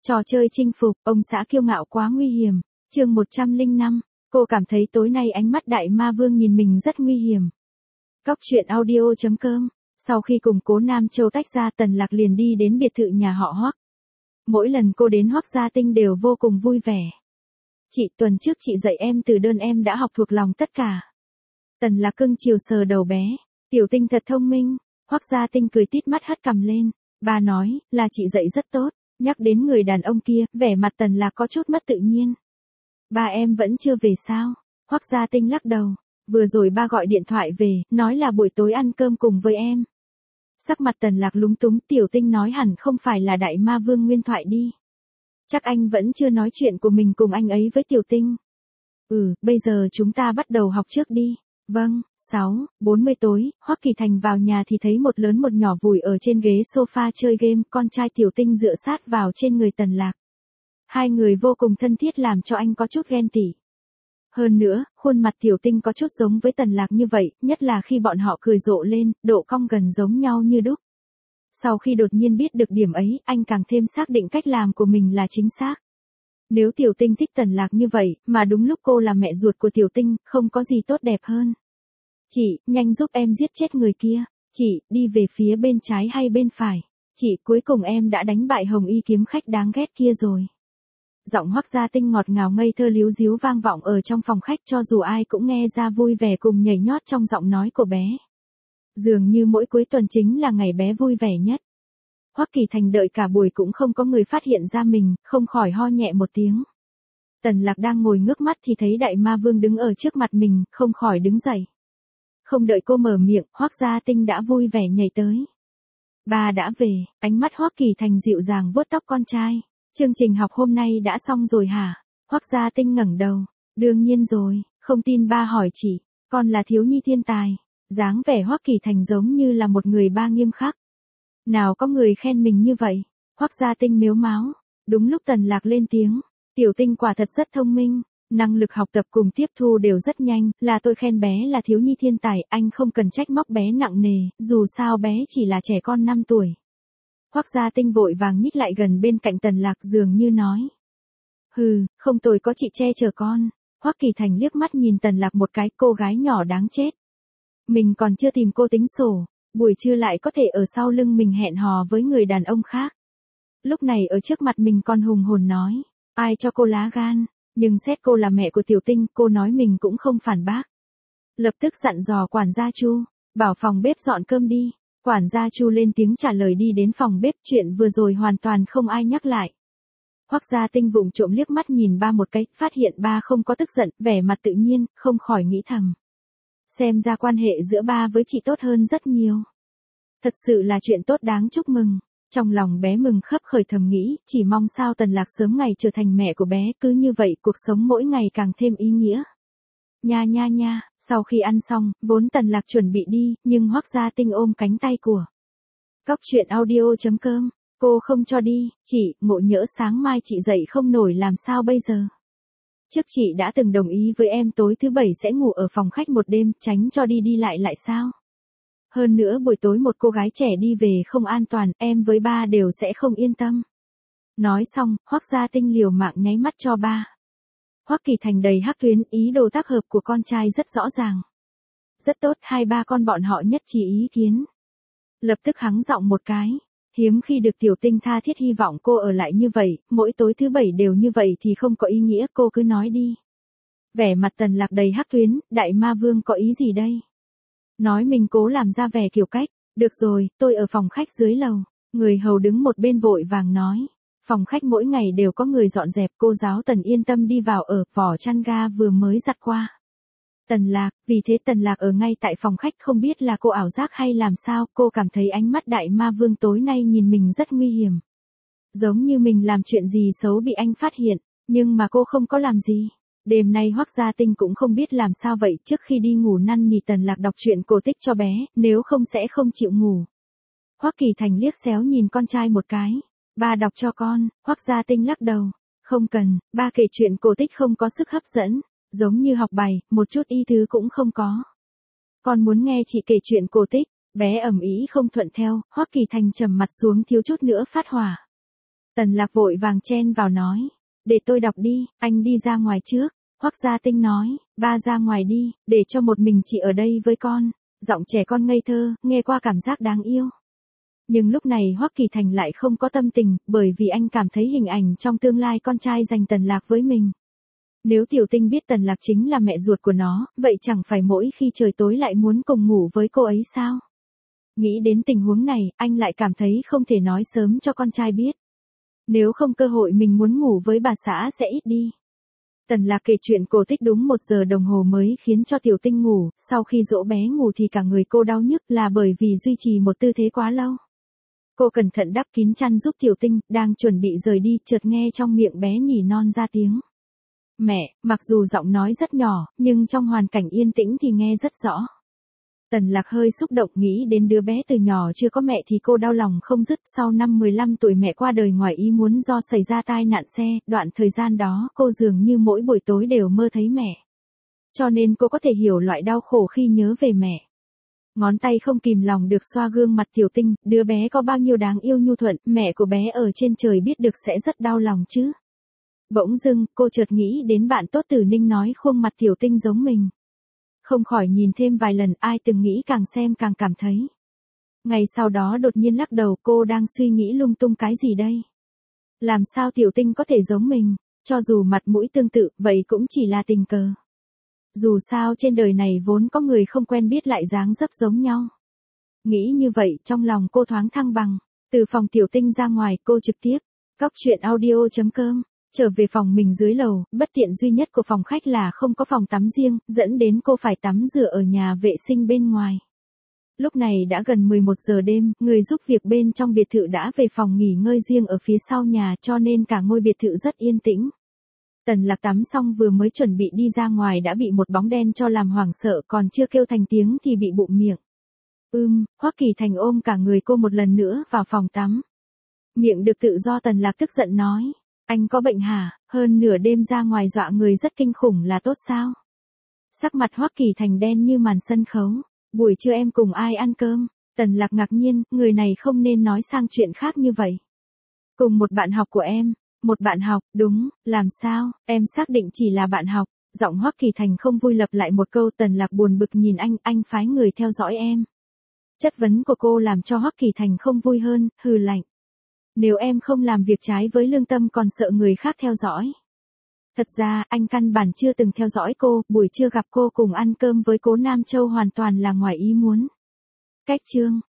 Trò chơi chinh phục, ông xã kiêu ngạo quá nguy hiểm. Chương 105, cô cảm thấy tối nay ánh mắt đại ma vương nhìn mình rất nguy hiểm. Cóc truyện audio.com. Sau khi cùng Cố Nam Châu tách ra, Tần Lạc liền đi đến biệt thự nhà họ Hoắc. Mỗi lần cô đến Hoắc gia Tinh đều vô cùng vui vẻ. Chị, tuần trước chị dạy em từ đơn em đã học thuộc lòng tất cả. Tần Lạc cưng chiều sờ đầu bé. Tiểu Tinh thật thông minh. Hoắc gia Tinh cười tít mắt hất cằm lên. Ba nói, là chị dạy rất tốt. Nhắc đến người đàn ông kia, vẻ mặt Tần Lạc có chút mất tự nhiên. Ba em vẫn chưa về sao? Hoắc gia Tinh lắc đầu. Vừa rồi ba gọi điện thoại về, nói là buổi tối ăn cơm cùng với em. Sắc mặt Tần Lạc lúng túng, Tiểu Tinh nói hẳn không phải là đại ma vương nguyên thoại đi. Chắc anh vẫn chưa nói chuyện của mình cùng anh ấy với Tiểu Tinh. Bây giờ chúng ta bắt đầu học trước đi. Vâng. 6:40 tối, Hoắc Kỳ Thành vào nhà thì thấy một lớn một nhỏ vùi ở trên ghế sofa chơi game, con trai Tiểu Tinh dựa sát vào trên người Tần Lạc. Hai người vô cùng thân thiết làm cho anh có chút ghen tị. Hơn nữa, khuôn mặt Tiểu Tinh có chút giống với Tần Lạc như vậy, nhất là khi bọn họ cười rộ lên, độ cong gần giống nhau như đúc. Sau khi đột nhiên biết được điểm ấy, anh càng thêm xác định cách làm của mình là chính xác. Nếu Tiểu Tinh thích Tần Lạc như vậy, mà đúng lúc cô là mẹ ruột của Tiểu Tinh, không có gì tốt đẹp hơn. Chị, nhanh giúp em giết chết người kia. Chị, đi về phía bên trái hay bên phải? Chị, cuối cùng em đã đánh bại Hồng Y kiếm khách đáng ghét kia rồi. Giọng Hoắc gia Tinh ngọt ngào ngây thơ líu díu vang vọng ở trong phòng khách, cho dù ai cũng nghe ra vui vẻ cùng nhảy nhót trong giọng nói của bé. Dường như mỗi cuối tuần chính là ngày bé vui vẻ nhất. Hoắc Kỳ Thành đợi cả buổi cũng không có người phát hiện ra mình, không khỏi ho nhẹ một tiếng. Tần Lạc đang ngồi ngước mắt thì thấy đại ma vương đứng ở trước mặt mình, không khỏi đứng dậy. Không đợi cô mở miệng, Hoắc gia Tinh đã vui vẻ nhảy tới. Ba đã về, ánh mắt Hoắc Kỳ Thành dịu dàng vuốt tóc con trai. Chương trình học hôm nay đã xong rồi hả? Hoắc gia Tinh ngẩng đầu. Đương nhiên rồi, không tin ba hỏi chị, con là thiếu nhi thiên tài. Dáng vẻ Hoắc Kỳ Thành giống như là một người ba nghiêm khắc. Nào có người khen mình như vậy? Hoắc gia Tinh mếu máo. Đúng lúc Tần Lạc lên tiếng. Tiểu Tinh quả thật rất thông minh. Năng lực học tập cùng tiếp thu đều rất nhanh, là tôi khen bé là thiếu nhi thiên tài, anh không cần trách móc bé nặng nề, dù sao bé chỉ là trẻ con 5 tuổi. Hoắc gia Tinh vội vàng nhích lại gần bên cạnh Tần Lạc dường như nói. Không tồi, có chị che chở con. Hoắc Kỳ Thành liếc mắt nhìn Tần Lạc một cái, cô gái nhỏ đáng chết. Mình còn chưa tìm cô tính sổ, buổi trưa lại có thể ở sau lưng mình hẹn hò với người đàn ông khác. Lúc này ở trước mặt mình còn hùng hồn nói, ai cho cô lá gan, nhưng xét cô là mẹ của Tiểu Tinh, cô nói mình cũng không phản bác. Lập tức dặn dò quản gia Chu, bảo phòng bếp dọn cơm đi. Quản gia Chu lên tiếng trả lời đi đến phòng bếp, chuyện vừa rồi hoàn toàn không ai nhắc lại. Hoắc gia Tinh vụng trộm liếc mắt nhìn ba một cái, phát hiện ba không có tức giận, vẻ mặt tự nhiên, không khỏi nghĩ thầm. Xem ra quan hệ giữa ba với chị tốt hơn rất nhiều. Thật sự là chuyện tốt đáng chúc mừng. Trong lòng bé mừng khấp khởi thầm nghĩ, chỉ mong sao Tần Lạc sớm ngày trở thành mẹ của bé, cứ như vậy cuộc sống mỗi ngày càng thêm ý nghĩa. Nha, sau khi ăn xong, vốn Tần Lạc chuẩn bị đi, nhưng Hoắc gia Tinh ôm cánh tay của Cóc truyện audio.com, cô không cho đi. Chị, ngộ nhỡ sáng mai chị dậy không nổi làm sao bây giờ? Trước chị đã từng đồng ý với em tối thứ Bảy sẽ ngủ ở phòng khách một đêm, tránh cho đi lại sao? Hơn nữa buổi tối một cô gái trẻ đi về không an toàn, em với ba đều sẽ không yên tâm. Nói xong, Hoắc gia Tinh liều mạng nháy mắt cho ba. Hoắc Kỳ Thành đầy hắc tuyến, ý đồ tác hợp của con trai rất rõ ràng. Rất tốt, hai ba con bọn họ nhất trí ý kiến. Lập tức hắng giọng một cái. Hiếm khi được Tiểu Tinh tha thiết hy vọng cô ở lại như vậy, mỗi tối thứ Bảy đều như vậy thì không có ý nghĩa, cô cứ nói đi. Vẻ mặt Tần Lạc đầy hắc tuyến, đại ma vương có ý gì đây? Nói mình cố làm ra vẻ kiểu cách. Được rồi, tôi ở phòng khách dưới lầu. Người hầu đứng một bên vội vàng nói. Phòng khách mỗi ngày đều có người dọn dẹp, cô giáo Tần yên tâm đi vào ở, vỏ chăn ga vừa mới giặt qua. Tần Lạc, vì thế Tần Lạc ở ngay tại phòng khách, không biết là cô ảo giác hay làm sao, cô cảm thấy ánh mắt đại ma vương tối nay nhìn mình rất nguy hiểm. Giống như mình làm chuyện gì xấu bị anh phát hiện, nhưng mà cô không có làm gì. Đêm nay Hoắc gia Tinh cũng không biết làm sao vậy, trước khi đi ngủ năn nỉ Tần Lạc đọc truyện cổ tích cho bé, nếu không sẽ không chịu ngủ. Hoắc Kỳ Thành liếc xéo nhìn con trai một cái. Ba đọc cho con. Hoắc gia Tinh lắc đầu. Không cần, ba kể chuyện cổ tích không có sức hấp dẫn, giống như học bài, một chút ý tứ cũng không có. Con muốn nghe chị kể chuyện cổ tích. Bé ầm ĩ không thuận theo, Hoắc Kỳ Thành trầm mặt xuống thiếu chút nữa phát hỏa. Tần Lạc vội vàng chen vào nói. Để tôi đọc đi, anh đi ra ngoài trước. Hoắc Gia Tinh nói, ba ra ngoài đi, để cho một mình chị ở đây với con. Giọng trẻ con ngây thơ, nghe qua cảm giác đáng yêu. Nhưng lúc này Hoắc Kỳ Thành lại không có tâm tình, bởi vì anh cảm thấy hình ảnh trong tương lai con trai dành Tần Lạc với mình. Nếu Tiểu Tinh biết Tần Lạc chính là mẹ ruột của nó, vậy chẳng phải mỗi khi trời tối lại muốn cùng ngủ với cô ấy sao? Nghĩ đến tình huống này, anh lại cảm thấy không thể nói sớm cho con trai biết. Nếu không cơ hội mình muốn ngủ với bà xã sẽ ít đi. Tần Lạc kể chuyện cổ tích đúng 1 giờ đồng hồ mới khiến cho Tiểu Tinh ngủ, sau khi dỗ bé ngủ thì cả người cô đau nhức là bởi vì duy trì một tư thế quá lâu. Cô cẩn thận đắp kín chăn giúp Tiểu Tinh, đang chuẩn bị rời đi, chợt nghe trong miệng bé nhỉ non ra tiếng. Mẹ, mặc dù giọng nói rất nhỏ, nhưng trong hoàn cảnh yên tĩnh thì nghe rất rõ. Tần Lạc hơi xúc động nghĩ đến đứa bé từ nhỏ chưa có mẹ thì cô đau lòng không dứt. Sau năm 15 tuổi mẹ qua đời ngoài ý muốn do xảy ra tai nạn xe, đoạn thời gian đó cô dường như mỗi buổi tối đều mơ thấy mẹ. Cho nên cô có thể hiểu loại đau khổ khi nhớ về mẹ. Ngón tay không kìm lòng được xoa gương mặt Tiểu Tinh, đứa bé có bao nhiêu đáng yêu nhu thuận, mẹ của bé ở trên trời biết được sẽ rất đau lòng chứ. Bỗng dưng, cô chợt nghĩ đến bạn tốt Tử Ninh nói khuôn mặt Tiểu Tinh giống mình. Không khỏi nhìn thêm vài lần, ai từng nghĩ càng xem càng cảm thấy. Ngày sau đó đột nhiên lắc đầu, cô đang suy nghĩ lung tung cái gì đây? Làm sao Tiểu Tinh có thể giống mình, cho dù mặt mũi tương tự, vậy cũng chỉ là tình cờ. Dù sao trên đời này vốn có người không quen biết lại dáng dấp giống nhau. Nghĩ như vậy, trong lòng cô thoáng thăng bằng. Từ phòng Tiểu Tinh ra ngoài, cô trực tiếp cóc truyện audio.com. Trở về phòng mình dưới lầu, bất tiện duy nhất của phòng khách là không có phòng tắm riêng, dẫn đến cô phải tắm rửa ở nhà vệ sinh bên ngoài. Lúc này đã gần 11 giờ đêm, người giúp việc bên trong biệt thự đã về phòng nghỉ ngơi riêng ở phía sau nhà, cho nên cả ngôi biệt thự rất yên tĩnh. Tần Lạc tắm xong vừa mới chuẩn bị đi ra ngoài đã bị một bóng đen cho làm hoảng sợ, còn chưa kêu thành tiếng thì bị bụm miệng. Hoắc Kỳ Thành ôm cả người cô một lần nữa vào phòng tắm. Miệng được tự do. Tần Lạc tức giận nói. Anh có bệnh hả, hơn nửa đêm ra ngoài dọa người rất kinh khủng là tốt sao? Sắc mặt Hoắc Kỳ Thành đen như màn sân khấu. Buổi trưa em cùng ai ăn cơm? Tần Lạc ngạc nhiên, người này không nên nói sang chuyện khác như vậy. Cùng một bạn học của em. Một bạn học, đúng, làm sao, em xác định chỉ là bạn học. Giọng Hoắc Kỳ Thành không vui lặp lại một câu. Tần Lạc buồn bực nhìn anh phái người theo dõi em. Chất vấn của cô làm cho Hoắc Kỳ Thành không vui hơn, hừ lạnh. Nếu em không làm việc trái với lương tâm còn sợ người khác theo dõi. Thật ra, anh căn bản chưa từng theo dõi cô, buổi trưa gặp cô cùng ăn cơm với Cố Nam Châu hoàn toàn là ngoài ý muốn. Cách chương